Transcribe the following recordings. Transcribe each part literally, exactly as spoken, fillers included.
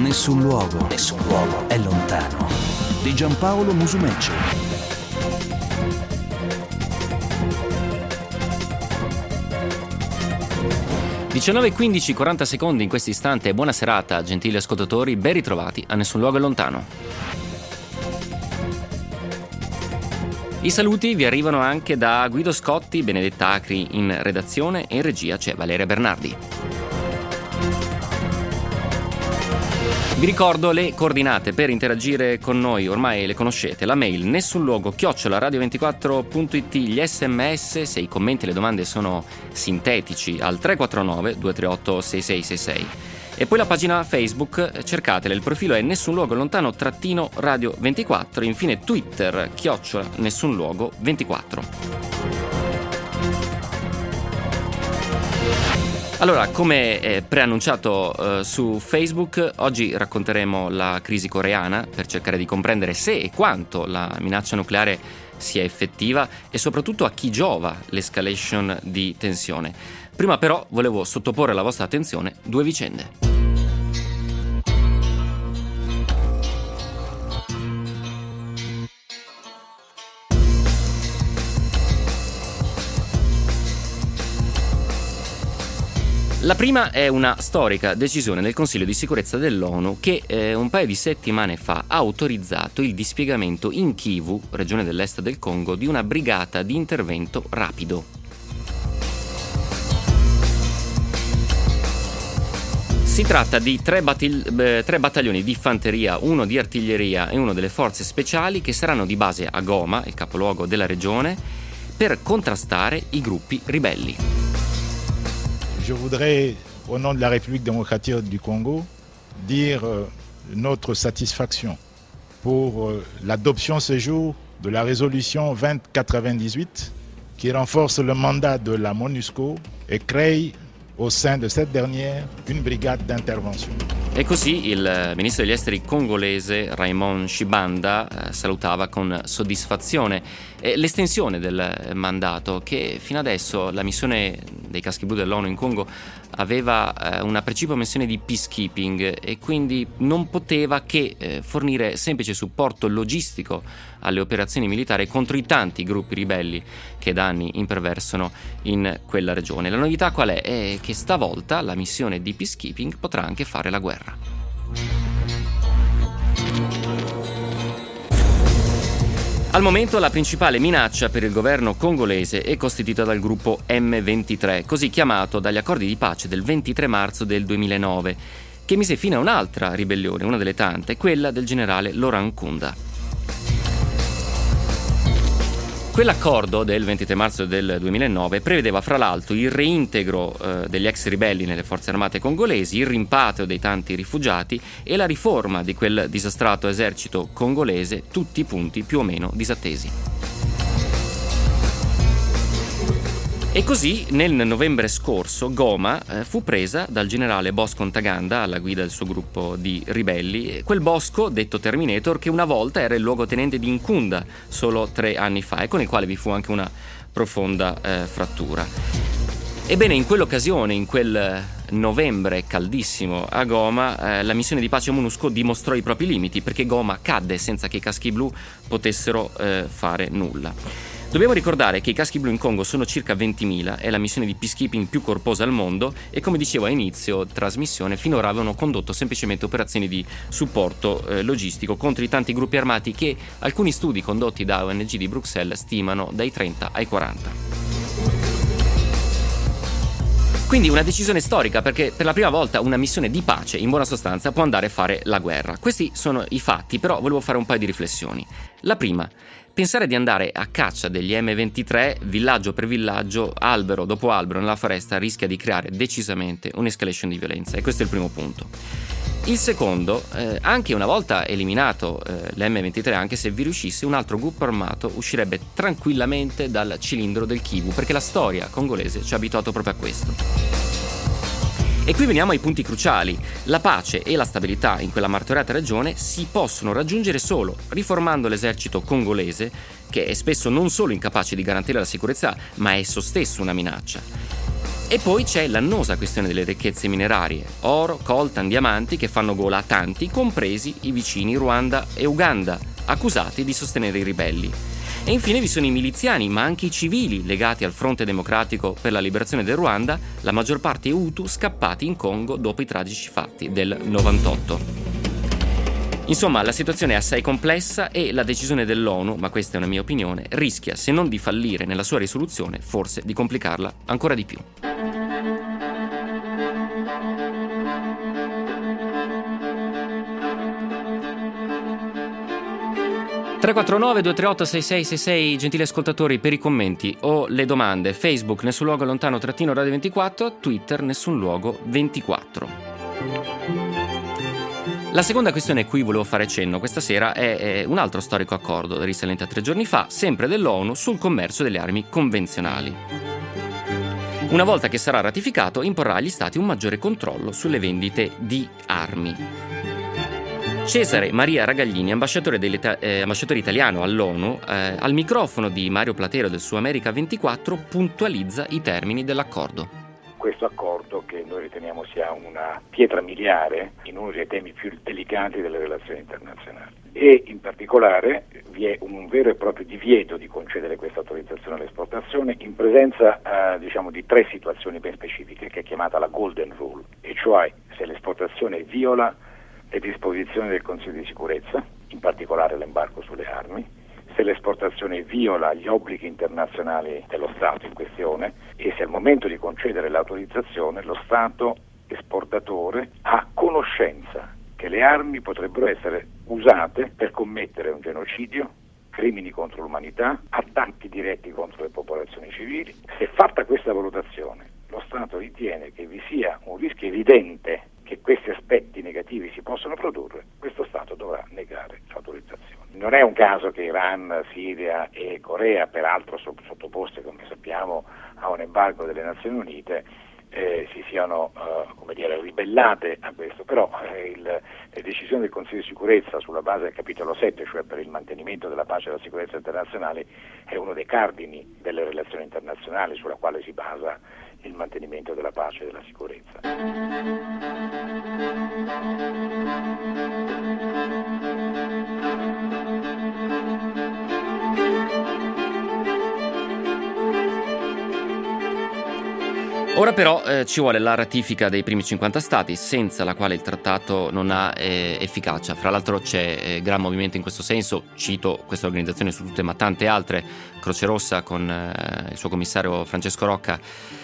Nessun luogo, nessun luogo è lontano. Di Giampaolo Musumeci. diciannove e quindici, quaranta secondi in questo istante. Buona serata, gentili ascoltatori, ben ritrovati a Nessun luogo è lontano. I saluti vi arrivano anche da Guido Scotti, Benedetta Acri in redazione e in regia c'è Valeria Bernardi. Vi ricordo le coordinate per interagire con noi, ormai le conoscete, la mail nessunluogo chiocciola radio ventiquattro punto it, gli sms, se i commenti e le domande sono sintetici, al tre quattro nove due tre otto sei sei sei sei. E poi la pagina Facebook, cercatela, il profilo è Nessun luogo lontano trattino radio ventiquattro, infine Twitter chiocciola Nessun luogo ventiquattro. Allora, come eh, preannunciato eh, su Facebook, oggi racconteremo la crisi coreana per cercare di comprendere se e quanto la minaccia nucleare sia effettiva e soprattutto a chi giova l'escalation di tensione. Prima però volevo sottoporre alla vostra attenzione due vicende. La prima è una storica decisione del Consiglio di sicurezza dell'ONU che eh, un paio di settimane fa ha autorizzato il dispiegamento in Kivu, regione dell'est del Congo, di una brigata di intervento rapido. Si tratta di tre, battil- eh, tre battaglioni di fanteria, uno di artiglieria e uno delle forze speciali che saranno di base a Goma, il capoluogo della regione, per contrastare i gruppi ribelli. Je voudrais, au nom de la République démocratique du Congo, dire euh, notre satisfaction pour euh, l'adoption ce jour de la résolution vingt quatre-vingt-dix-huit qui renforce le mandat de la MONUSCO et crée au sein de cette dernière une brigade d'intervention. E così il ministro degli esteri congolese Raymond Tshibanda eh, salutava con soddisfazione eh, l'estensione del mandato che fino adesso la missione dei caschi blu dell'ONU in Congo aveva eh, una precipua missione di peacekeeping e quindi non poteva che eh, fornire semplice supporto logistico alle operazioni militari contro i tanti gruppi ribelli che da anni imperversano in quella regione. La novità qual è? È che stavolta la missione di peacekeeping potrà anche fare la guerra. Al momento la principale minaccia per il governo congolese è costituita dal gruppo emme ventitré, così chiamato dagli accordi di pace del ventitré marzo del duemilanove, che mise fine a un'altra ribellione, una delle tante, quella del generale Laurent Nkunda. Quell'accordo del ventitré marzo del duemilanove prevedeva fra l'altro il reintegro eh, degli ex ribelli nelle forze armate congolesi, il rimpatrio dei tanti rifugiati e la riforma di quel disastrato esercito congolese, tutti punti più o meno disattesi. E così nel novembre scorso Goma eh, fu presa dal generale Bosco Ntaganda alla guida del suo gruppo di ribelli, quel Bosco, detto Terminator, che una volta era il luogotenente di Nkunda solo tre anni fa e con il quale vi fu anche una profonda eh, frattura. Ebbene, in quell'occasione, in quel novembre caldissimo a Goma, eh, la missione di pace MONUSCO dimostrò i propri limiti perché Goma cadde senza che i caschi blu potessero eh, fare nulla. Dobbiamo ricordare che i caschi blu in Congo sono circa ventimila, è la missione di peacekeeping più corposa al mondo e, come dicevo a inizio trasmissione, finora avevano condotto semplicemente operazioni di supporto eh, logistico contro i tanti gruppi armati che alcuni studi condotti da O N G di Bruxelles stimano dai trenta ai quaranta. Quindi una decisione storica perché per la prima volta una missione di pace in buona sostanza può andare a fare la guerra. Questi sono i fatti, però volevo fare un paio di riflessioni. La prima: pensare di andare a caccia degli emme ventitré villaggio per villaggio, albero dopo albero nella foresta rischia di creare decisamente un'escalation di violenza, e questo è il primo punto. Il secondo, eh, anche una volta eliminato eh, l'emme ventitré, anche se vi riuscisse, un altro gruppo armato uscirebbe tranquillamente dal cilindro del Kivu, perché la storia congolese ci ha abituato proprio a questo. E qui veniamo ai punti cruciali. La pace e la stabilità in quella martoriata regione si possono raggiungere solo riformando l'esercito congolese, che è spesso non solo incapace di garantire la sicurezza, ma è esso stesso una minaccia. E poi c'è l'annosa questione delle ricchezze minerarie, oro, coltan, diamanti che fanno gola a tanti, compresi i vicini Ruanda e Uganda, accusati di sostenere i ribelli. E infine vi sono i miliziani, ma anche i civili legati al Fronte Democratico per la Liberazione del Ruanda, la maggior parte Hutu scappati in Congo dopo i tragici fatti del novantotto. Insomma, la situazione è assai complessa e la decisione dell'ONU, ma questa è una mia opinione, rischia, se non di fallire nella sua risoluzione, forse di complicarla ancora di più. tre quattro nove due tre otto sei sei sei sei, gentili ascoltatori, per i commenti o le domande. Facebook Nessun Luogo Lontano trattino Radio ventiquattro, Twitter Nessun Luogo ventiquattro. La seconda questione a cui volevo fare cenno questa sera è, è un altro storico accordo risalente a tre giorni fa, sempre dell'ONU, sul commercio delle armi convenzionali. Una volta che sarà ratificato, imporrà agli Stati un maggiore controllo sulle vendite di armi. Cesare Maria Ragaglini, ambasciatore, eh, ambasciatore italiano all'ONU, eh, al microfono di Mario Platero del Su America ventiquattro, puntualizza i termini dell'accordo. Questo accordo, che noi riteniamo sia una pietra miliare in uno dei temi più delicati delle relazioni internazionali, e in particolare vi è un vero e proprio divieto di concedere questa autorizzazione all'esportazione in presenza eh, diciamo di tre situazioni ben specifiche, che è chiamata la Golden Rule, e cioè se l'esportazione viola le disposizioni del Consiglio di sicurezza, in particolare l'embargo sulle armi, se l'esportazione viola gli obblighi internazionali dello Stato in questione e se al momento di concedere l'autorizzazione lo Stato esportatore ha conoscenza che le armi potrebbero essere usate per commettere un genocidio, crimini contro l'umanità, attacchi diretti contro le popolazioni civili. Se fatta questa valutazione, lo Stato ritiene che vi sia un rischio evidente che questi aspetti negativi si possono produrre, questo Stato dovrà negare l'autorizzazione. Non è un caso che Iran, Siria e Corea, peraltro sottoposte, come sappiamo, a un embargo delle Nazioni Unite, eh, si siano eh, come dire, ribellate a questo, però eh, il, le decisioni del Consiglio di sicurezza sulla base del capitolo sette, cioè per il mantenimento della pace e della sicurezza internazionale, è uno dei cardini delle relazioni internazionali sulla quale si basa il mantenimento della pace e della sicurezza. Ora però eh, ci vuole la ratifica dei primi cinquanta stati, senza la quale il trattato non ha eh, efficacia. Fra l'altro c'è eh, gran movimento in questo senso, cito questa organizzazione su tutte, ma tante altre. Croce Rossa con eh, il suo commissario Francesco Rocca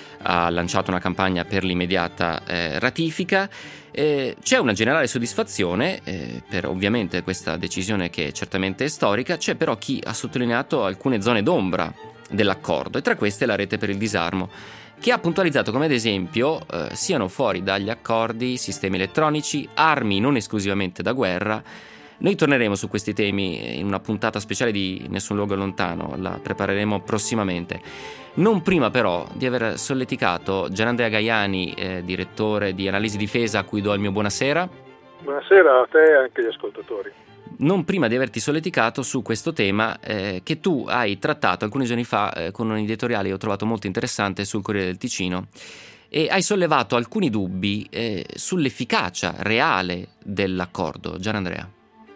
ha lanciato una campagna per l'immediata eh, ratifica. Eh, c'è una generale soddisfazione eh, per ovviamente questa decisione, che certamente è storica. C'è però chi ha sottolineato alcune zone d'ombra dell'accordo, e tra queste la rete per il disarmo, che ha puntualizzato come ad esempio eh, siano fuori dagli accordi sistemi elettronici, armi non esclusivamente da guerra. Noi torneremo su questi temi in una puntata speciale di Nessun Luogo Lontano, la prepareremo prossimamente. Non prima però di aver solleticato Gianandrea Gaiani, eh, direttore di Analisi Difesa, a cui do il mio buonasera. Buonasera a te e anche agli ascoltatori. Non prima di averti solleticato su questo tema eh, che tu hai trattato alcuni giorni fa eh, con un editoriale che ho trovato molto interessante sul Corriere del Ticino, e hai sollevato alcuni dubbi eh, sull'efficacia reale dell'accordo. Gianandrea.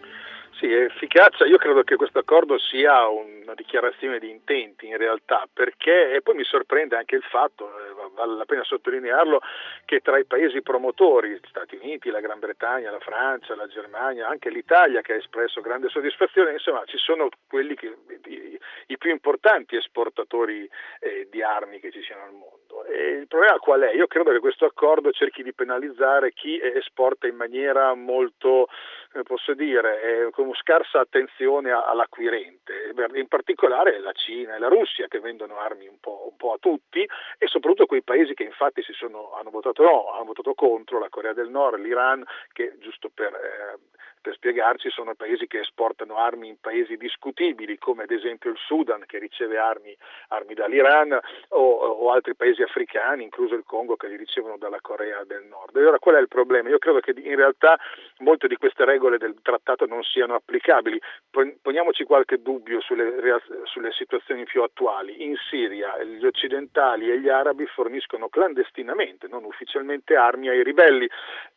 Sì, efficacia, io credo che questo accordo sia una dichiarazione di intenti in realtà, perché, e poi mi sorprende anche il fatto, eh, vale la pena sottolinearlo, che tra i paesi promotori, gli Stati Uniti, la Gran Bretagna, la Francia, la Germania, anche l'Italia, che ha espresso grande soddisfazione, insomma ci sono quelli che i, i più importanti esportatori eh, di armi che ci siano al mondo. E il problema qual è? Io credo che questo accordo cerchi di penalizzare chi esporta in maniera molto, eh, posso dire, eh, con scarsa attenzione all'acquirente, in particolare la Cina e la Russia, che vendono armi un po', un po' a tutti, e soprattutto quei paesi che infatti si sono, hanno votato no, hanno votato contro, la Corea del Nord, l'Iran, che giusto per, eh, per spiegarci sono paesi che esportano armi in paesi discutibili, come ad esempio il Sudan, che riceve armi, armi dall'Iran, o, o altri paesi africani, incluso il Congo, che li ricevono dalla Corea del Nord. E ora qual è il problema? Io credo che in realtà molte di queste regole del trattato non siano applicabili. Poniamoci qualche dubbio sulle, sulle situazioni più attuali. In Siria gli occidentali e gli arabi forniscono clandestinamente, non ufficialmente, armi ai ribelli.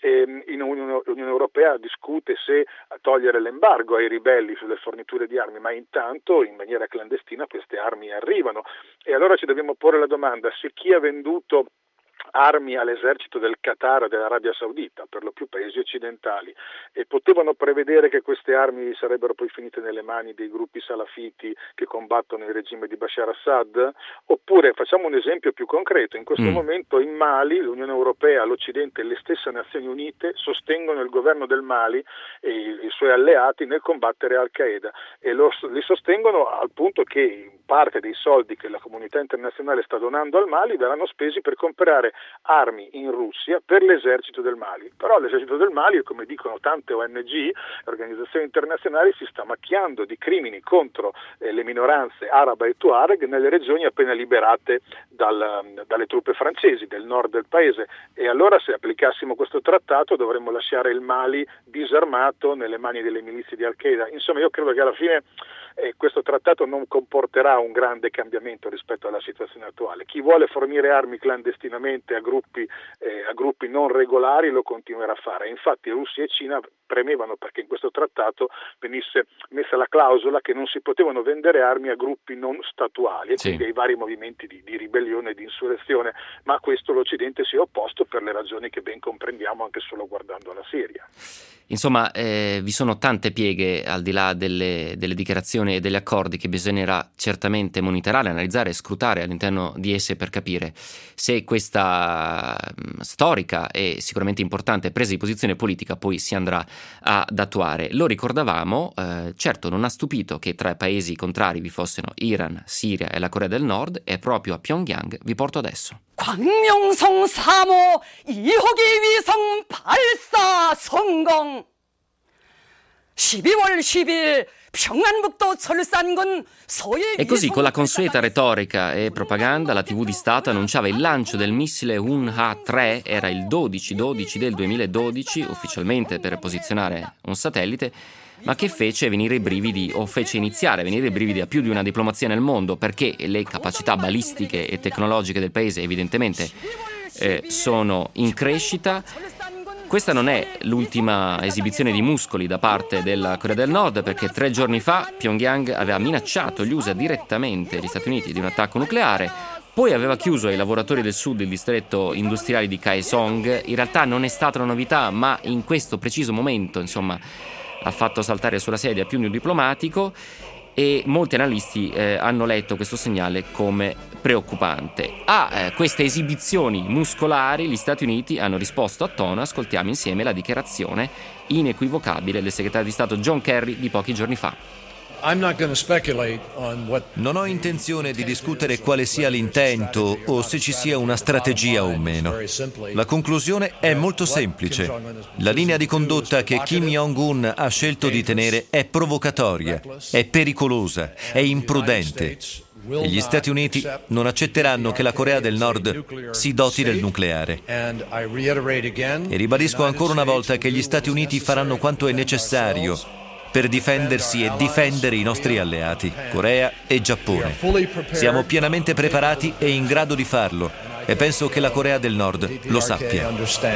E in Unione, l'Unione Europea discute se togliere l'embargo ai ribelli sulle forniture di armi, ma intanto in maniera clandestina queste armi arrivano. E allora ci dobbiamo porre la domanda se chi ha venduto armi all'esercito del Qatar e dell'Arabia Saudita, per lo più paesi occidentali, e potevano prevedere che queste armi sarebbero poi finite nelle mani dei gruppi salafiti che combattono il regime di Bashar Assad? Oppure, facciamo un esempio più concreto, in questo mm. momento in Mali l'Unione Europea, l'Occidente e le stesse Nazioni Unite sostengono il governo del Mali e i suoi alleati nel combattere Al-Qaeda, e lo, li sostengono al punto che parte dei soldi che la comunità internazionale sta donando al Mali verranno spesi per comprare armi in Russia per l'esercito del Mali. Però l'esercito del Mali, come dicono tante O N G, organizzazioni internazionali, si sta macchiando di crimini contro eh, le minoranze arabe e tuareg nelle regioni appena liberate dal, dalle truppe francesi del nord del paese, e allora se applicassimo questo trattato dovremmo lasciare il Mali disarmato nelle mani delle milizie di Al-Qaeda. Insomma, io credo che alla fine eh, questo trattato non comporterà un grande cambiamento rispetto alla situazione attuale. Chi vuole fornire armi clandestinamente a gruppi, eh, a gruppi non regolari lo continuerà a fare. Infatti Russia e Cina premevano perché in questo trattato venisse messa la clausola che non si potevano vendere armi a gruppi non statuali, e sì. quindi ai vari movimenti di, di ribellione e di insurrezione, ma a questo l'Occidente si è opposto per le ragioni che ben comprendiamo anche solo guardando alla Siria. Insomma, eh, vi sono tante pieghe al di là delle, delle dichiarazioni e degli accordi che bisognerà certamente monitorare, analizzare e scrutare all'interno di esse per capire se questa mh, storica e sicuramente importante presa di posizione politica poi si andrà ad attuare. Lo ricordavamo, eh, certo non ha stupito che tra i paesi contrari vi fossero Iran, Siria e la Corea del Nord, e proprio a Pyongyang vi porto adesso. 광명성 삼 호 이호기 위성 발사 성공. 십이월 십일 평안북도 철산군 소위. E così, con la consueta retorica e propaganda, la tivù di Stato annunciava il lancio del missile Un Ha tre, era il dodici dodici del duemiladodici, ufficialmente per posizionare un satellite, ma che fece venire i brividi, o fece iniziare a venire i brividi a più di una diplomazia nel mondo, perché le capacità balistiche e tecnologiche del paese evidentemente eh, sono in crescita. Questa non è l'ultima esibizione di muscoli da parte della Corea del Nord, perché tre giorni fa Pyongyang aveva minacciato gli U S A direttamente, gli Stati Uniti, di un attacco nucleare. Poi aveva chiuso ai lavoratori del sud il distretto industriale di Kaesong. In realtà non è stata una novità, ma in questo preciso momento, insomma, ha fatto saltare sulla sedia più di un diplomatico, e molti analisti eh, hanno letto questo segnale come preoccupante. A eh, queste esibizioni muscolari gli Stati Uniti hanno risposto a tono. Ascoltiamo insieme la dichiarazione inequivocabile del segretario di Stato John Kerry di pochi giorni fa. Non ho intenzione di discutere quale sia l'intento o se ci sia una strategia o meno. La conclusione è molto semplice. La linea di condotta che Kim Jong-un ha scelto di tenere è provocatoria, è pericolosa, è imprudente. E gli Stati Uniti non accetteranno che la Corea del Nord si doti del nucleare. E ribadisco ancora una volta che gli Stati Uniti faranno quanto è necessario per difendersi e difendere i nostri alleati, Corea e Giappone. Siamo pienamente preparati e in grado di farlo, e penso che la Corea del Nord lo sappia.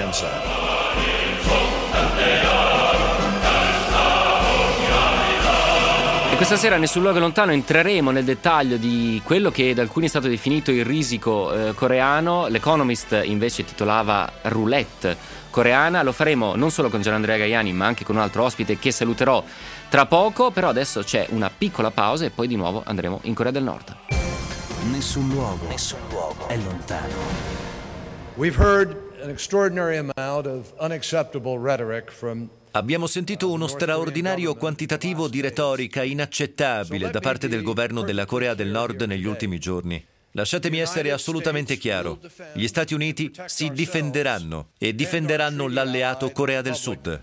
E questa sera, Nessun luogo lontano, entreremo nel dettaglio di quello che da alcuni è stato definito il risico eh, coreano. L'Economist invece titolava Roulette coreana. Lo faremo non solo con Gianandrea Gaiani, ma anche con un altro ospite che saluterò tra poco. Però adesso c'è una piccola pausa e poi di nuovo andremo in Corea del Nord. Nessun luogo, nessun luogo è lontano. We've heard an extraordinary amount of unacceptable rhetoric from Abbiamo sentito uno straordinario quantitativo di retorica inaccettabile da parte del governo della Corea del Nord negli ultimi giorni. Lasciatemi essere assolutamente chiaro. Gli Stati Uniti si difenderanno e difenderanno l'alleato Corea del Sud.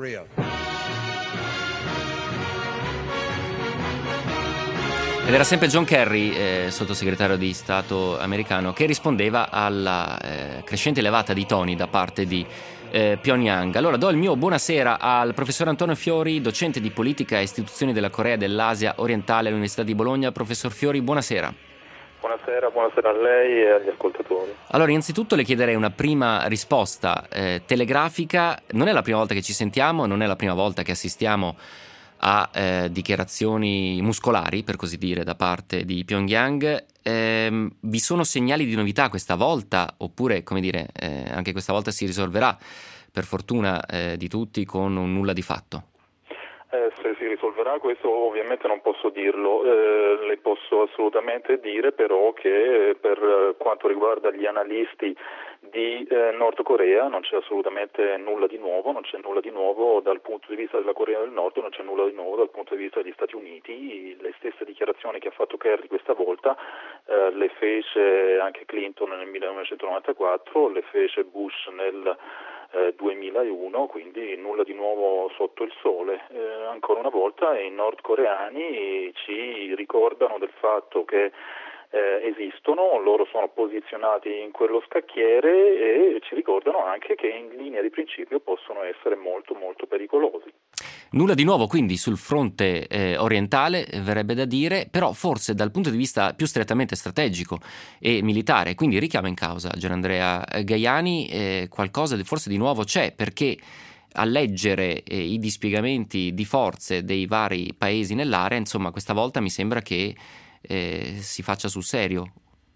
Ed era sempre John Kerry, eh, sottosegretario di Stato americano, che rispondeva alla eh, crescente levata di toni da parte di eh, Pyongyang. Allora do il mio buonasera al professor Antonio Fiori, docente di politica e istituzioni della Corea dell'Asia orientale all'Università di Bologna. Professor Fiori, buonasera. Buonasera, buonasera a lei e agli ascoltatori. Allora, innanzitutto le chiederei una prima risposta eh, telegrafica. Non è la prima volta che ci sentiamo, non è la prima volta che assistiamo a eh, dichiarazioni muscolari, per così dire, da parte di Pyongyang. Eh, vi sono segnali di novità questa volta, oppure, come dire, eh, anche questa volta si risolverà, per fortuna eh, di tutti, con un nulla di fatto? Eh, se si risolverà questo ovviamente non posso dirlo, eh, le posso assolutamente dire però che eh, per quanto riguarda gli analisti di eh, Nord Corea non c'è assolutamente nulla di nuovo, non c'è nulla di nuovo dal punto di vista della Corea del Nord, non c'è nulla di nuovo dal punto di vista degli Stati Uniti. Le stesse dichiarazioni che ha fatto Kerry questa volta eh, le fece anche Clinton nel millenovecentonovantaquattro, le fece Bush nel eh, duemilauno, quindi nulla di nuovo sotto il sole. Eh, ancora una volta i nordcoreani ci ricordano del fatto che Eh, esistono, loro sono posizionati in quello scacchiere e ci ricordano anche che in linea di principio possono essere molto molto pericolosi. Nulla di nuovo quindi sul fronte eh, orientale, eh, verrebbe da dire, però forse dal punto di vista più strettamente strategico e militare, quindi richiama in causa Gianandrea Gaiani, eh, qualcosa di, forse di nuovo c'è, perché a leggere eh, i dispiegamenti di forze dei vari paesi nell'area, insomma questa volta mi sembra che Eh, si faccia sul serio.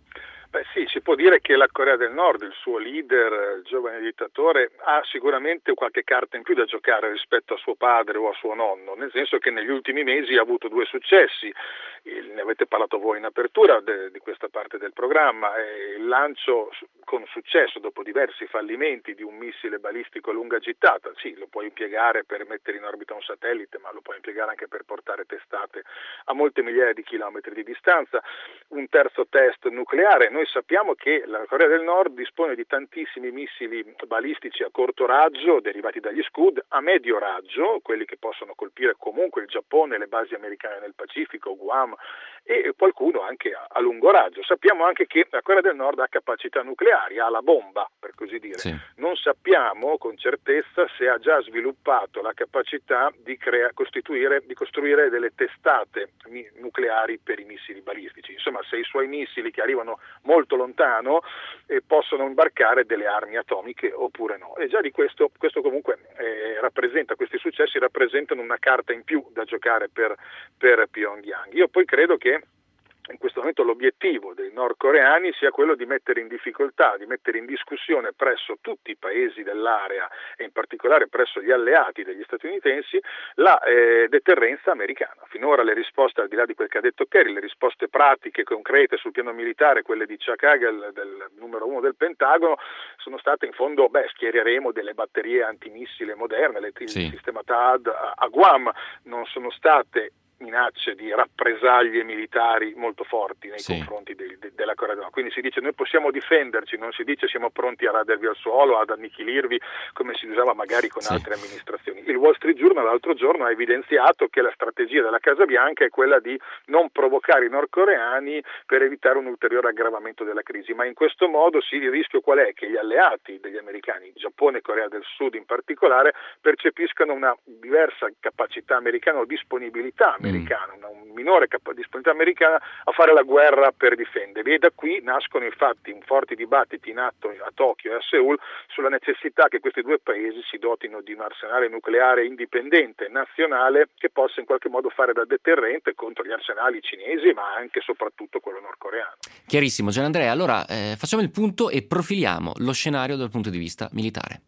Beh sì, si può dire che la Corea del Nord, il suo leader, il giovane dittatore, ha sicuramente qualche carta in più da giocare rispetto a suo padre o a suo nonno, nel senso che negli ultimi mesi ha avuto due successi. Il, ne avete parlato voi in apertura de, di questa parte del programma, eh, il lancio con successo dopo diversi fallimenti di un missile balistico a lunga gittata. Sì, lo puoi impiegare per mettere in orbita un satellite, ma lo puoi impiegare anche per portare testate a molte migliaia di chilometri di distanza. Un terzo test nucleare. Noi sappiamo che la Corea del Nord dispone di tantissimi missili balistici a corto raggio derivati dagli Scud, a medio raggio, quelli che possono colpire comunque il Giappone, le basi americane nel Pacifico, Guam, e qualcuno anche a, a lungo raggio. Sappiamo anche che la Corea del Nord ha capacità nucleari, ha la bomba, per così dire. Sì. Non sappiamo con certezza se ha già sviluppato la capacità di, crea- costituire, di costruire delle testate mi- nucleari per i missili balistici. Insomma, se i suoi missili che arrivano molto lontano eh, possono imbarcare delle armi atomiche oppure no. E già di questo, questo comunque eh, rappresenta, questi successi rappresentano una carta in più da giocare per, per Pyongyang. Io poi credo che in questo momento l'obiettivo dei nordcoreani sia quello di mettere in difficoltà, di mettere in discussione presso tutti i paesi dell'area e in particolare presso gli alleati degli statunitensi la eh, deterrenza americana. Finora le risposte, al di là di quel che ha detto Kerry, le risposte pratiche, concrete sul piano militare, quelle di Chuck Hagel, del numero uno del Pentagono, sono state in fondo, beh, schiereremo delle batterie antimissile moderne, le, sì. il sistema T A D a, a Guam, non sono state minacce di rappresaglie militari molto forti nei sì. confronti de, de, della Corea del Nord. Quindi si dice noi possiamo difenderci, non si dice siamo pronti a radervi al suolo, ad annichilirvi come si usava magari con sì. altre amministrazioni. Il Wall Street Journal l'altro giorno ha evidenziato che la strategia della Casa Bianca è quella di non provocare i nordcoreani per evitare un ulteriore aggravamento della crisi, ma in questo modo sì, il rischio qual è? Che gli alleati degli americani, Giappone e Corea del Sud in particolare, percepiscano una diversa capacità americana o disponibilità americana americana, una un minore cap- disponibilità americana a fare la guerra per difenderli, e da qui nascono infatti un forti dibattiti in atto a Tokyo e a Seul sulla necessità che questi due paesi si dotino di un arsenale nucleare indipendente, nazionale, che possa in qualche modo fare da deterrente contro gli arsenali cinesi, ma anche e soprattutto quello nordcoreano. Chiarissimo, Gianandrea. Allora eh, facciamo il punto e profiliamo lo scenario dal punto di vista militare.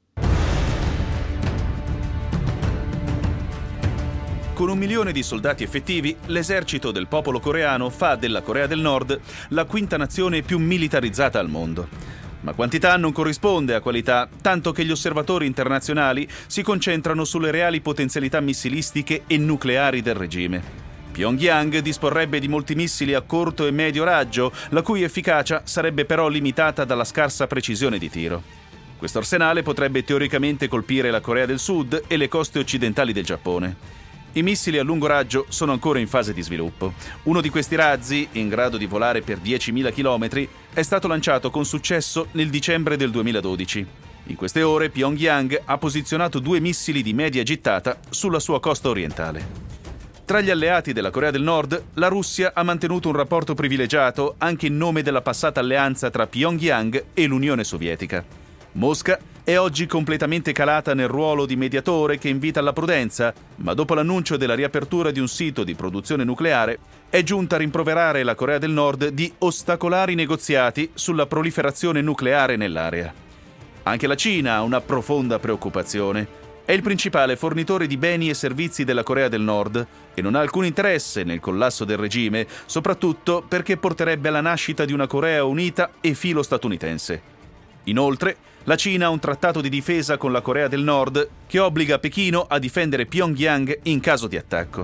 Con un milione di soldati effettivi, l'esercito del popolo coreano fa della Corea del Nord la quinta nazione più militarizzata al mondo. Ma quantità non corrisponde a qualità, tanto che gli osservatori internazionali si concentrano sulle reali potenzialità missilistiche e nucleari del regime. Pyongyang disporrebbe di molti missili a corto e medio raggio, la cui efficacia sarebbe però limitata dalla scarsa precisione di tiro. Questo arsenale potrebbe teoricamente colpire la Corea del Sud e le coste occidentali del Giappone. I missili a lungo raggio sono ancora in fase di sviluppo. Uno di questi razzi, in grado di volare per diecimila chilometri, è stato lanciato con successo nel dicembre del duemiladodici. In queste ore Pyongyang ha posizionato due missili di media gittata sulla sua costa orientale. Tra gli alleati della Corea del Nord, la Russia ha mantenuto un rapporto privilegiato anche in nome della passata alleanza tra Pyongyang e l'Unione Sovietica. Mosca è oggi completamente calata nel ruolo di mediatore che invita alla prudenza, ma dopo l'annuncio della riapertura di un sito di produzione nucleare, è giunta a rimproverare la Corea del Nord di ostacolare i negoziati sulla proliferazione nucleare nell'area. Anche la Cina ha una profonda preoccupazione. È il principale fornitore di beni e servizi della Corea del Nord e non ha alcun interesse nel collasso del regime, soprattutto perché porterebbe alla nascita di una Corea unita e filo statunitense. Inoltre, la Cina ha un trattato di difesa con la Corea del Nord che obbliga Pechino a difendere Pyongyang in caso di attacco.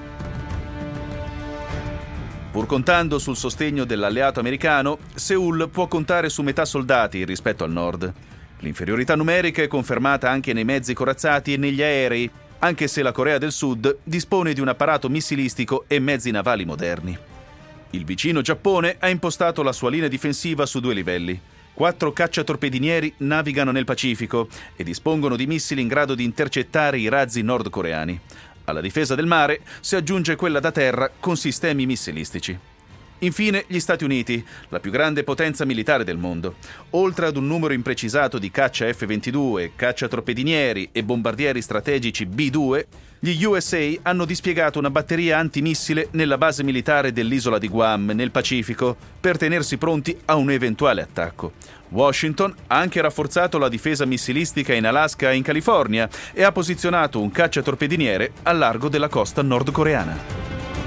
Pur contando sul sostegno dell'alleato americano, Seul può contare su metà soldati rispetto al Nord. L'inferiorità numerica è confermata anche nei mezzi corazzati e negli aerei, anche se la Corea del Sud dispone di un apparato missilistico e mezzi navali moderni. Il vicino Giappone ha impostato la sua linea difensiva su due livelli. Quattro cacciatorpedinieri navigano nel Pacifico e dispongono di missili in grado di intercettare i razzi nordcoreani. Alla difesa del mare si aggiunge quella da terra con sistemi missilistici. Infine, gli Stati Uniti, la più grande potenza militare del mondo. Oltre ad un numero imprecisato di caccia F ventidue, cacciatorpedinieri e bombardieri strategici B due, gli U S A hanno dispiegato una batteria antimissile nella base militare dell'isola di Guam, nel Pacifico, per tenersi pronti a un eventuale attacco. Washington ha anche rafforzato la difesa missilistica in Alaska e in California e ha posizionato un cacciatorpediniere al largo della costa nordcoreana.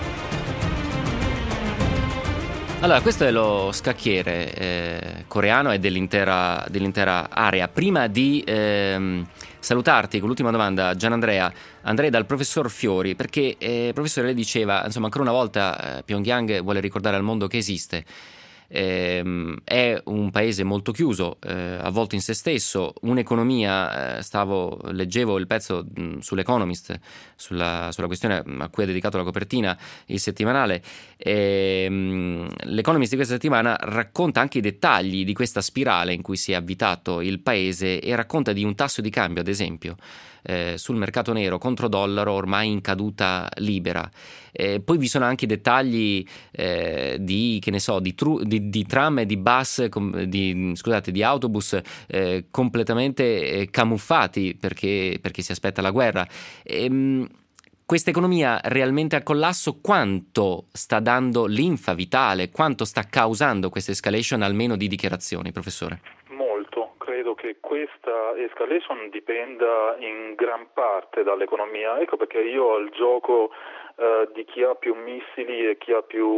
Allora, questo è lo scacchiere eh, coreano e dell'intera, dell'intera area. Prima di ehm, salutarti con l'ultima domanda, Gianandrea, andrei dal professor Fiori, perché eh, professore, lei diceva, insomma, ancora una volta eh, Pyongyang vuole ricordare al mondo che esiste. Eh, è un paese molto chiuso, eh, avvolto in se stesso, un'economia, eh, stavo leggevo il pezzo mh, sull'Economist sulla, sulla questione a cui è dedicato la copertina, il settimanale. eh, mh, L'Economist di questa settimana racconta anche i dettagli di questa spirale in cui si è avvitato il paese e racconta di un tasso di cambio, ad esempio, eh, sul mercato nero contro dollaro ormai in caduta libera. Eh, poi vi sono anche i dettagli eh, di, che ne so, di, tru, di, di tram e di bus, com, di, scusate, di autobus eh, completamente eh, camuffati perché, perché si aspetta la guerra. Ehm, questa economia realmente al collasso quanto sta dando linfa vitale, quanto sta causando questa escalation, almeno di dichiarazioni, professore? Credo che questa escalation dipenda in gran parte dall'economia. Ecco perché io al gioco eh, di chi ha più missili e chi ha più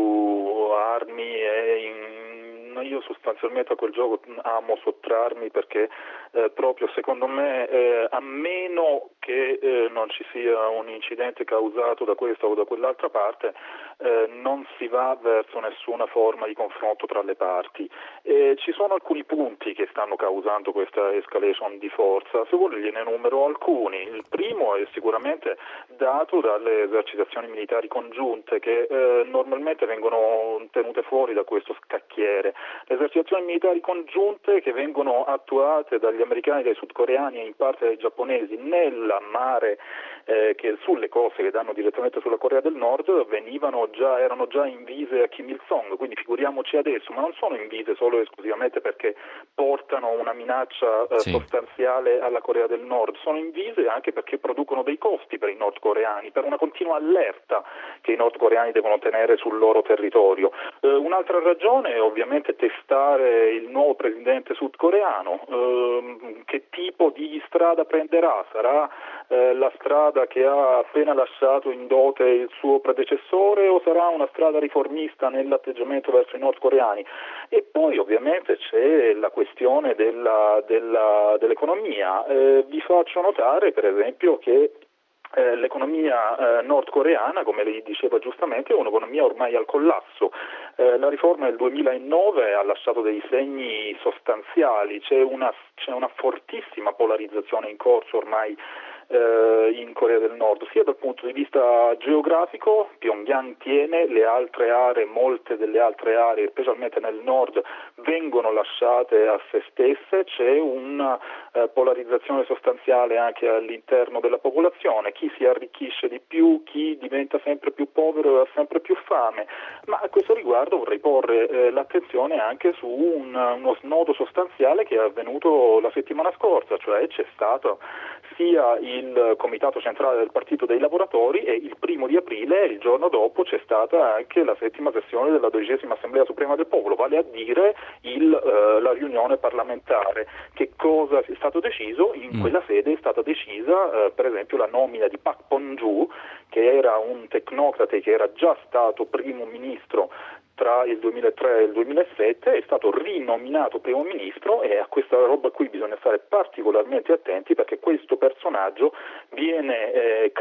armi e in io sostanzialmente a quel gioco amo sottrarmi perché eh, proprio secondo me eh, a meno che eh, non ci sia un incidente causato da questa o da quell'altra parte eh, non si va verso nessuna forma di confronto tra le parti. E ci sono alcuni punti che stanno causando questa escalation di forza, se vuole gliene enumero alcuni. Il primo è sicuramente dato dalle esercitazioni militari congiunte che eh, normalmente vengono tenute fuori da questo scacchiere. Le esercitazioni militari congiunte che vengono attuate dagli americani, dai sudcoreani e in parte dai giapponesi nella mare eh, che sulle coste che danno direttamente sulla Corea del Nord venivano già, erano già invise a Kim Il-sung, quindi figuriamoci adesso, ma non sono invise solo e esclusivamente perché portano una minaccia eh, sì. sostanziale alla Corea del Nord, sono invise anche perché producono dei costi per i nordcoreani, per una continua allerta che i nordcoreani devono tenere sul loro territorio. Eh, un'altra ragione è ovviamente testare il nuovo presidente sudcoreano, eh, che tipo di strada prenderà, sarà eh, la strada che ha appena lasciato in dote il suo predecessore o sarà una strada riformista nell'atteggiamento verso i nordcoreani? E poi ovviamente c'è la questione della, della, dell'economia. Eh, vi faccio notare per esempio che Eh, l'economia eh, nordcoreana, come lei diceva giustamente, è un'economia ormai al collasso. Eh, la riforma del duemilanove ha lasciato dei segni sostanziali, c'è una, c'è una fortissima polarizzazione in corso ormai eh, in Corea del Nord, sia dal punto di vista geografico. Pyongyang tiene le altre aree, molte delle altre aree, specialmente nel nord, vengono lasciate a se stesse, c'è una eh, polarizzazione sostanziale anche all'interno della popolazione, chi si arricchisce di più, chi diventa sempre più povero e ha sempre più fame, ma a questo riguardo vorrei porre eh, l'attenzione anche su un, uno snodo sostanziale che è avvenuto la settimana scorsa, cioè c'è stato sia il Comitato Centrale del Partito dei Lavoratori e il primo di aprile, il giorno dopo, c'è stata anche la settima sessione della dodicesima Assemblea Suprema del Popolo, vale a dire il, eh, la riunione parlamentare. Che cosa è stato deciso? In mm. quella sede è stata decisa eh, per esempio la nomina di Park Bong-joo, che era un tecnocrate che era già stato primo ministro tra il duemilatré e il duemilasette, è stato rinominato primo ministro, e a questa roba qui bisogna stare particolarmente attenti, perché questo personaggio viene eh,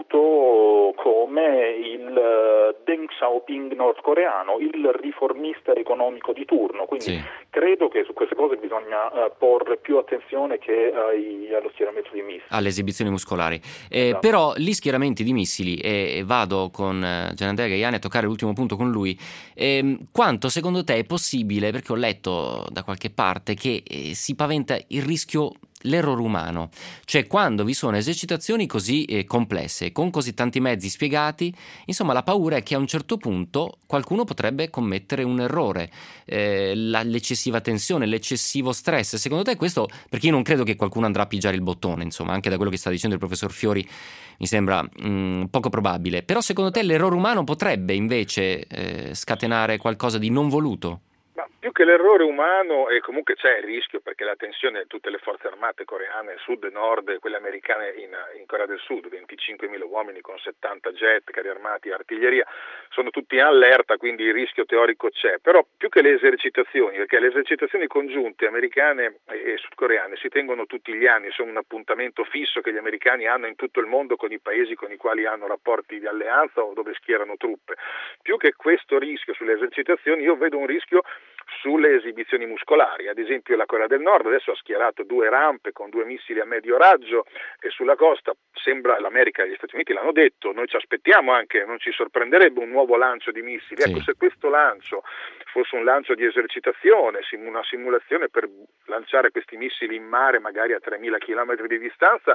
creduto come il uh, Deng Xiaoping nordcoreano, il riformista economico di turno, quindi sì. credo che su queste cose bisogna uh, porre più attenzione che ai, allo schieramento di missili. Alle esibizioni muscolari. Eh, no. Però gli schieramenti di missili, e, e vado con uh, Gianandrea Gaiani a toccare l'ultimo punto con lui, eh, quanto secondo te è possibile, perché ho letto da qualche parte che eh, si paventa il rischio, l'errore umano, cioè quando vi sono esercitazioni così eh, complesse, con così tanti mezzi spiegati, insomma la paura è che a un certo punto qualcuno potrebbe commettere un errore, eh, la, l'eccessiva tensione, l'eccessivo stress. Secondo te questo, perché io non credo che qualcuno andrà a pigiare il bottone, insomma, anche da quello che sta dicendo il professor Fiori mi sembra mh, poco probabile, però secondo te l'errore umano potrebbe invece eh, scatenare qualcosa di non voluto? Ma più che l'errore umano, e comunque c'è il rischio, perché la tensione di tutte le forze armate coreane, sud e nord, e quelle americane in, in Corea del Sud, venticinquemila uomini con settanta jet, carri armati, artiglieria, sono tutti in allerta, quindi il rischio teorico c'è. Però più che le esercitazioni, perché le esercitazioni congiunte americane e sudcoreane si tengono tutti gli anni, sono un appuntamento fisso che gli americani hanno in tutto il mondo con i paesi con i quali hanno rapporti di alleanza o dove schierano truppe. Più che questo rischio sulle esercitazioni, io vedo un rischio sulle esibizioni muscolari. Ad esempio la Corea del Nord adesso ha schierato due rampe con due missili a medio raggio e sulla costa sembra, l'America e gli Stati Uniti l'hanno detto, noi ci aspettiamo anche, non ci sorprenderebbe un nuovo lancio di missili. Sì. Ecco, se questo lancio fosse un lancio di esercitazione, una simulazione per lanciare questi missili in mare magari a tremila chilometri di distanza,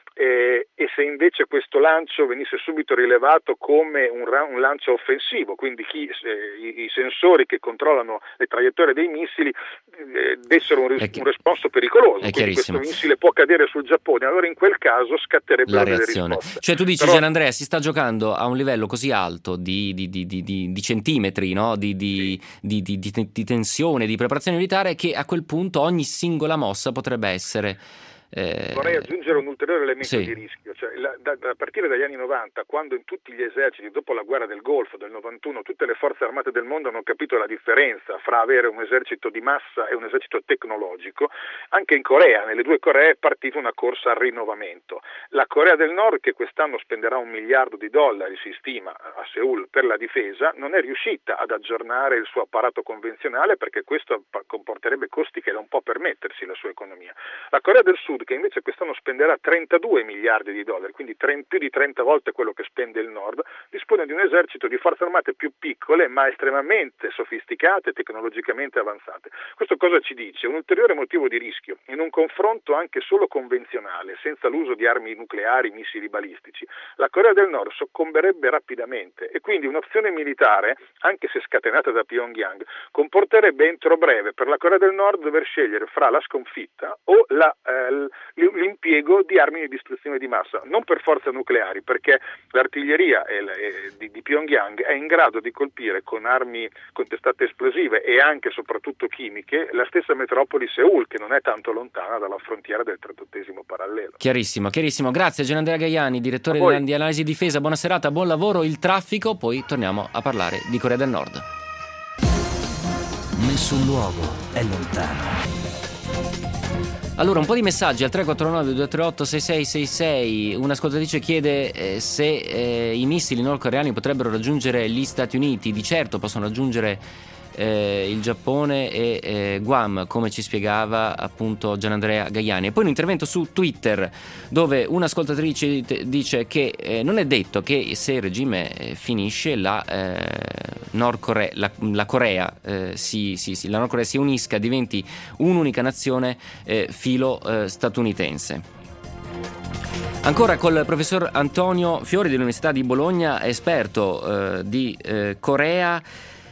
eh, e se invece questo lancio venisse subito rilevato come un, ra- un lancio offensivo, quindi chi, eh, i, i sensori che controllano le traiettorie dei missili eh, dessero un, ris- un responso pericoloso, quindi questo missile può cadere sul Giappone, allora in quel caso scatterebbero la delle reazione. risposte. Cioè tu dici, Però... Gianandrea, si sta giocando a un livello così alto di, di, di, di, di, di centimetri, no? di, di, sì. di, di, di, di tensione, di preparazione militare, che a quel punto ogni singola mossa potrebbe essere... Eh... Vorrei aggiungere un ulteriore elemento sì. di rischio, cioè la, da, da partire dagli anni novanta, quando in tutti gli eserciti, dopo la guerra del Golfo del novantuno, tutte le forze armate del mondo hanno capito la differenza fra avere un esercito di massa e un esercito tecnologico, anche in Corea, nelle due Coree è partita una corsa al rinnovamento. La Corea del Nord, che quest'anno spenderà un miliardo di dollari, si stima, a Seoul per la difesa, non è riuscita ad aggiornare il suo apparato convenzionale, perché questo comporterebbe costi che non può permettersi la sua economia. La Corea del Sud, che invece quest'anno spenderà trentadue miliardi di dollari, quindi più di trenta volte quello che spende il Nord, dispone di un esercito di forze armate più piccole ma estremamente sofisticate e tecnologicamente avanzate. Questo cosa ci dice? Un ulteriore motivo di rischio. In un confronto anche solo convenzionale, senza l'uso di armi nucleari, missili balistici, la Corea del Nord soccomberebbe rapidamente, e quindi un'azione militare, anche se scatenata da Pyongyang, comporterebbe entro breve per la Corea del Nord dover scegliere fra la sconfitta o la eh, l'impiego di armi di distruzione di massa, non per forza nucleari, perché l'artiglieria e, e, di, di Pyongyang è in grado di colpire con armi con testate esplosive e anche soprattutto chimiche la stessa metropoli Seoul, che non è tanto lontana dalla frontiera del trentottesimo parallelo. Chiarissimo, chiarissimo. Grazie Gianandrea Gaiani, direttore di Analisi Difesa. Buona serata, buon lavoro. Il traffico, poi torniamo a parlare di Corea del Nord. Nessun luogo è lontano. Allora, un po' di messaggi al tre quattro nove due tre otto sei sei sei sei. Un'ascoltatrice chiede eh, se eh, i missili nordcoreani potrebbero raggiungere gli Stati Uniti. Di certo possono raggiungere eh, il Giappone e eh, Guam, come ci spiegava appunto Gianandrea Gaiani. E poi un intervento su Twitter dove un'ascoltatrice dice che eh, non è detto che se il regime eh, finisce la eh, Nord Corea, la, la Corea eh, si, si, si, la Nord Corea si unisca, diventi un'unica nazione eh, filo eh, statunitense. Ancora col professor Antonio Fiori dell'Università di Bologna, esperto eh, di eh, Corea.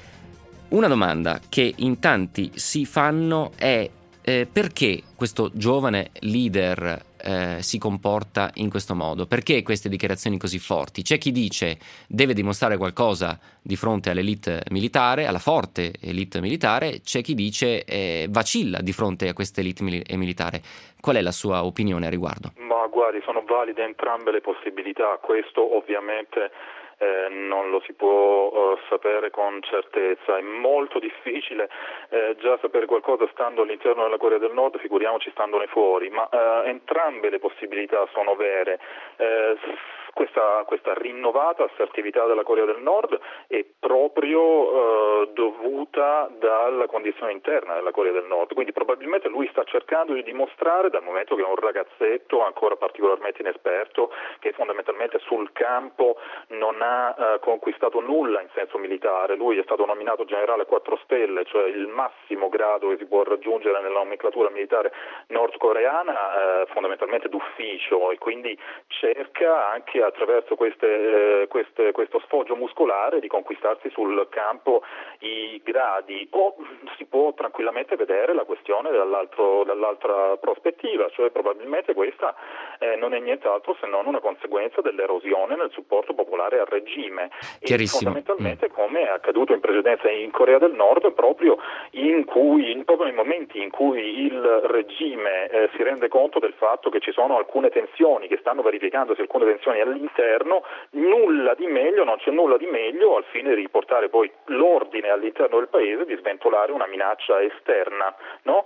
Una domanda che in tanti si fanno è eh, perché questo giovane leader eh, si comporta in questo modo? Perché queste dichiarazioni così forti? C'è chi dice deve dimostrare qualcosa di fronte all'elite militare, alla forte elite militare, c'è chi dice eh, vacilla di fronte a questa elite mil- militare. Qual è la sua opinione a riguardo? Ma guardi, sono valide entrambe le possibilità. Questo ovviamente Eh, non lo si può uh, sapere con certezza, è molto difficile eh, già sapere qualcosa stando all'interno della Corea del Nord, figuriamoci standone fuori, ma uh, entrambe le possibilità sono vere. Eh, questa, questa rinnovata assertività della Corea del Nord è proprio uh, dovuta dalla condizione interna della Corea del Nord, quindi probabilmente lui sta cercando di dimostrare, dal momento che è un ragazzetto ancora particolarmente inesperto, che fondamentalmente sul campo non ha ha eh, conquistato nulla in senso militare. Lui è stato nominato generale a quattro stelle, cioè il massimo grado che si può raggiungere nella nomenclatura militare nordcoreana, eh, fondamentalmente d'ufficio, e quindi cerca anche attraverso queste, eh, queste, questo sfoggio muscolare di conquistarsi sul campo i gradi, o si può tranquillamente vedere la questione dall'altro, dall'altra prospettiva, cioè probabilmente questa eh, non è nient'altro se non una conseguenza dell'erosione nel supporto popolare al regime, e fondamentalmente, come è accaduto in precedenza in Corea del Nord, proprio in cui in, proprio nei momenti in cui il regime eh, si rende conto del fatto che ci sono alcune tensioni, che stanno verificandosi alcune tensioni all'interno, nulla di meglio, non c'è nulla di meglio al fine di riportare poi l'ordine all'interno del paese, di sventolare una minaccia esterna, no?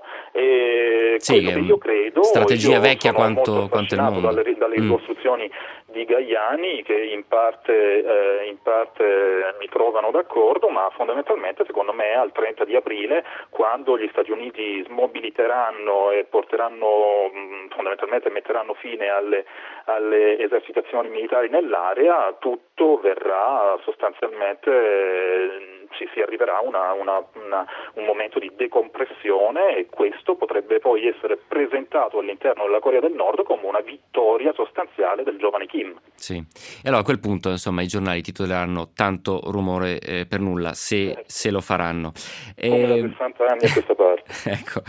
E sì, quello che io credo, strategia io vecchia sono quanto, molto quanto il mondo. dalle, dalle mm. ricostruzioni di Gaiani, che in parte Eh, in parte mi trovano d'accordo, ma fondamentalmente secondo me al trenta di aprile, quando gli Stati Uniti smobiliteranno e porteranno mh, fondamentalmente metteranno fine alle, alle esercitazioni militari nell'area, tutto verrà sostanzialmente eh, ci si arriverà a una, una, una, un momento di decompressione, e questo potrebbe poi essere presentato all'interno della Corea del Nord come una vittoria sostanziale del giovane Kim. Sì, e allora a quel punto insomma i giornali titoleranno tanto rumore eh, per nulla, se, eh. se lo faranno. Come da sessanta anni a questa parte. Ecco,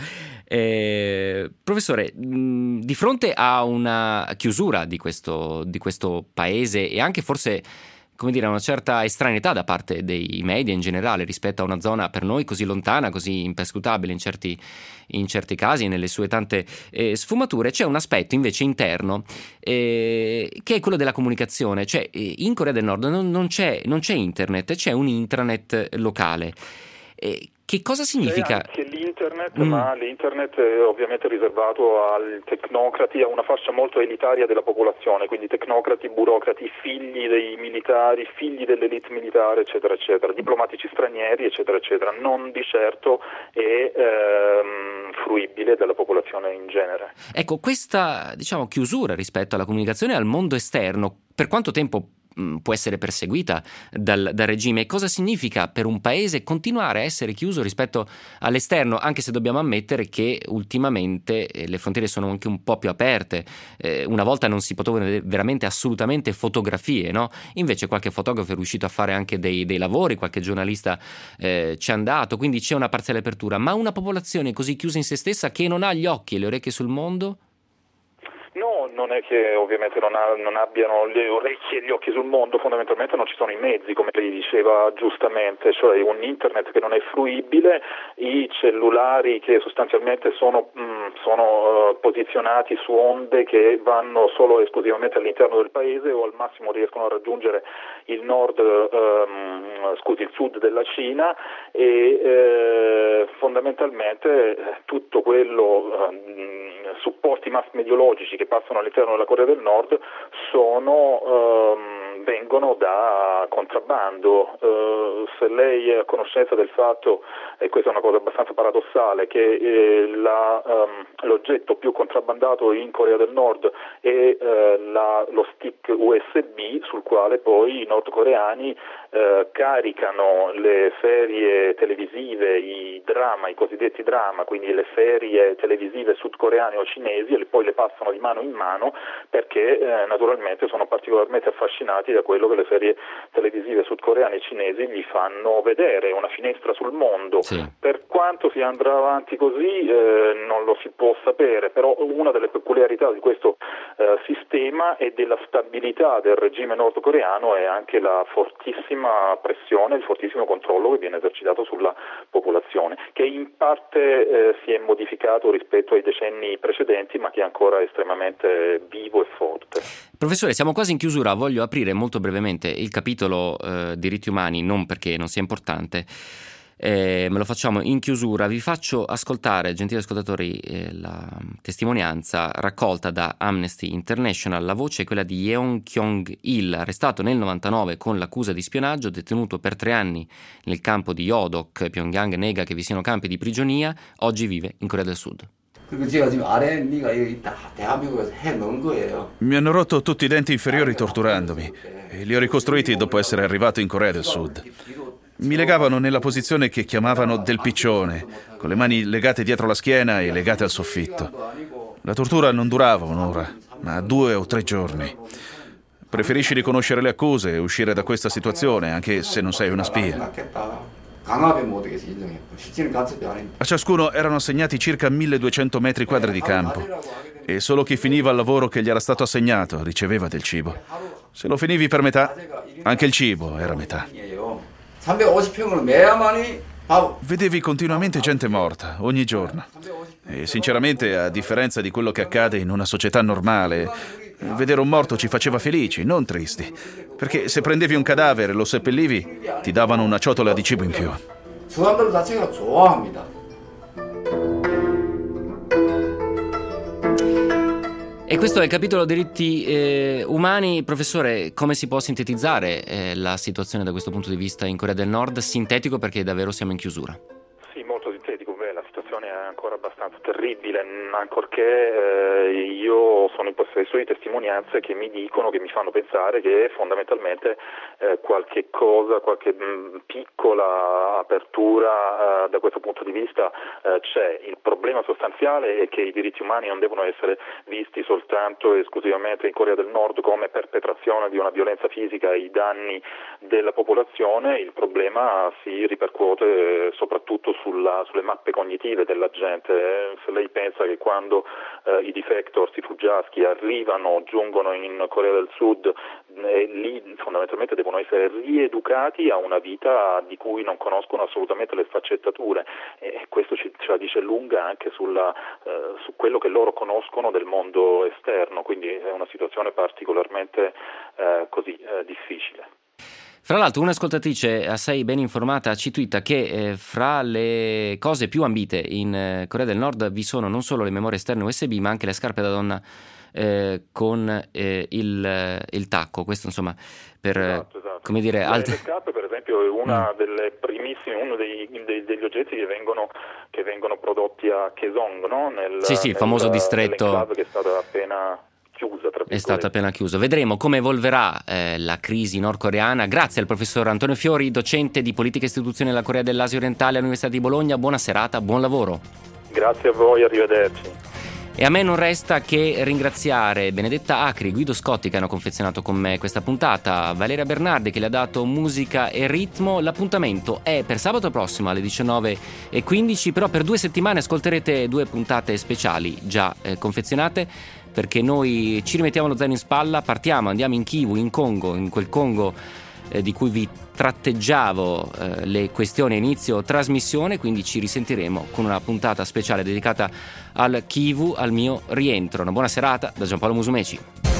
eh, professore, mh, di fronte a una chiusura di questo, di questo paese, e anche forse, come dire, una certa estraneità da parte dei media in generale rispetto a una zona per noi così lontana, così imperscrutabile in certi, in certi casi, nelle sue tante eh, sfumature, c'è un aspetto invece interno eh, che è quello della comunicazione. Cioè eh, in Corea del Nord non, non, c'è, non c'è internet, c'è un intranet locale. Eh, che cosa significa? C'è anche l'internet, mm. ma l'internet è ovviamente riservato ai tecnocrati, a una fascia molto elitaria della popolazione, quindi tecnocrati, burocrati, figli dei militari, figli dell'elite militare, eccetera, eccetera, diplomatici stranieri, eccetera, eccetera. Non di certo è ehm, fruibile dalla popolazione in genere. Ecco, questa, diciamo, chiusura rispetto alla comunicazione al mondo esterno, per quanto tempo può essere perseguita dal, dal regime, e cosa significa per un paese continuare a essere chiuso rispetto all'esterno, anche se dobbiamo ammettere che ultimamente eh, le frontiere sono anche un po' più aperte. Eh, una volta non si potevano vedere veramente assolutamente fotografie, no? Invece qualche fotografo è riuscito a fare anche dei, dei lavori, qualche giornalista eh, ci è andato, quindi c'è una parziale apertura, ma una popolazione così chiusa in se stessa che non ha gli occhi e le orecchie sul mondo? No, non è che ovviamente non, ha, non abbiano le orecchie e gli occhi sul mondo, fondamentalmente non ci sono i mezzi, come lei diceva giustamente, cioè un internet che non è fruibile, i cellulari che sostanzialmente sono, mh, sono uh, posizionati su onde che vanno solo e esclusivamente all'interno del paese, o al massimo riescono a raggiungere il nord, um, scusi, il sud della Cina, e eh, fondamentalmente tutto quello, uh, supporti mass mediologici che passano all'interno della Corea del Nord sono ehm, vengono da contrabbando. Eh, se lei è a conoscenza del fatto, e questa è una cosa abbastanza paradossale, che eh, la, um, l'oggetto più contrabbandato in Corea del Nord è eh, la, lo stick U S B sul quale poi i nordcoreani eh, caricano le serie televisive, i drama, i cosiddetti drama, quindi le serie televisive sudcoreane o cinesi, e poi le passano di mano in mano perché eh, naturalmente sono particolarmente affascinati da quello che le serie televisive sudcoreane e cinesi gli fanno vedere, una finestra sul mondo. Sì. Per quanto si andrà avanti così eh, non lo si può sapere, però una delle peculiarità di questo eh, sistema e della stabilità del regime nordcoreano è anche la fortissima pressione, il fortissimo controllo che viene esercitato sulla popolazione, che in parte eh, si è modificato rispetto ai decenni precedenti, ma che è ancora estremamente vivo e forte. Professore, siamo quasi in chiusura, voglio aprire molto brevemente il capitolo eh, diritti umani, non perché non sia importante. Eh, me lo facciamo in chiusura. Vi faccio ascoltare, gentili ascoltatori, eh, la testimonianza raccolta da Amnesty International. La voce è quella di Yeon Kyung-il, arrestato nel novantanove con l'accusa di spionaggio, detenuto per tre anni nel campo di Yodok. Pyongyang nega che vi siano campi di prigionia, oggi vive in Corea del Sud. Mi hanno rotto tutti i denti inferiori torturandomi e li ho ricostruiti dopo essere arrivato in Corea del Sud. Mi legavano nella posizione che chiamavano del piccione, con le mani legate dietro la schiena e legate al soffitto. La tortura non durava un'ora, ma due o tre giorni. Preferisci riconoscere le accuse e uscire da questa situazione, anche se non sei una spia. A ciascuno erano assegnati circa milleduecento metri quadri di campo e solo chi finiva il lavoro che gli era stato assegnato riceveva del cibo. Se lo finivi per metà, anche il cibo era metà. Vedevi continuamente gente morta, ogni giorno. E sinceramente, a differenza di quello che accade in una società normale, vedere un morto ci faceva felici, non tristi. Perché se prendevi un cadavere e lo seppellivi, ti davano una ciotola di cibo in più. E questo è il capitolo diritti eh, umani. Professore, come si può sintetizzare eh, la situazione da questo punto di vista in Corea del Nord? Sintetico, perché davvero siamo in chiusura. Sì, molto sintetico. Beh, la situazione è ancora abbastanza terribile, ancorché eh, io sono in possesso di testimonianze che mi dicono, che mi fanno pensare che fondamentalmente eh, qualche cosa, qualche mh, piccola apertura eh, da questo punto di vista eh, c'è. Il problema sostanziale è che i diritti umani non devono essere visti soltanto e esclusivamente in Corea del Nord come perpetrazione di una violenza fisica ai danni della popolazione. Il problema si ripercuote soprattutto sulla, sulle mappe cognitive della gente. Se lei pensa che quando eh, i defectors, i fuggiaschi arrivano, giungono in Corea del Sud, eh, lì fondamentalmente devono essere rieducati a una vita di cui non conoscono assolutamente le sfaccettature, e questo ci, ce la dice lunga anche sulla, eh, su quello che loro conoscono del mondo esterno, quindi è una situazione particolarmente eh, così eh, difficile. Fra l'altro, un'ascoltatrice assai ben informata ci twitta che eh, fra le cose più ambite in eh, Corea del Nord vi sono non solo le memorie esterne U S B, ma anche le scarpe da donna eh, con eh, il, il tacco. Questo insomma per esatto, esatto. come dire le, altre... le scarpe, per esempio, è una mm. delle primissime, uno dei, dei, degli oggetti che vengono che vengono prodotti a Kaesong, no? Nel, sì, sì, il nel, famoso distretto che è stato appena chiusa, tra è stato appena chiuso. Vedremo come evolverà eh, la crisi nordcoreana. Grazie al professor Antonio Fiori, docente di politica e istituzioni della Corea dell'Asia orientale all'Università di Bologna. Buona serata, buon lavoro. Grazie a voi, arrivederci. E a me non resta che ringraziare Benedetta Acri, Guido Scotti che hanno confezionato con me questa puntata, Valeria Bernardi che le ha dato musica e ritmo. L'appuntamento è per sabato prossimo alle diciannove e quindici, però per due settimane ascolterete due puntate speciali già eh, confezionate, perché noi ci rimettiamo lo zaino in spalla, partiamo, andiamo in Kivu, in Congo, in quel Congo eh, di cui vi tratteggiavo eh, le questioni a inizio trasmissione, quindi ci risentiremo con una puntata speciale dedicata al Kivu, al mio rientro. Una buona serata da Giampaolo Musumeci.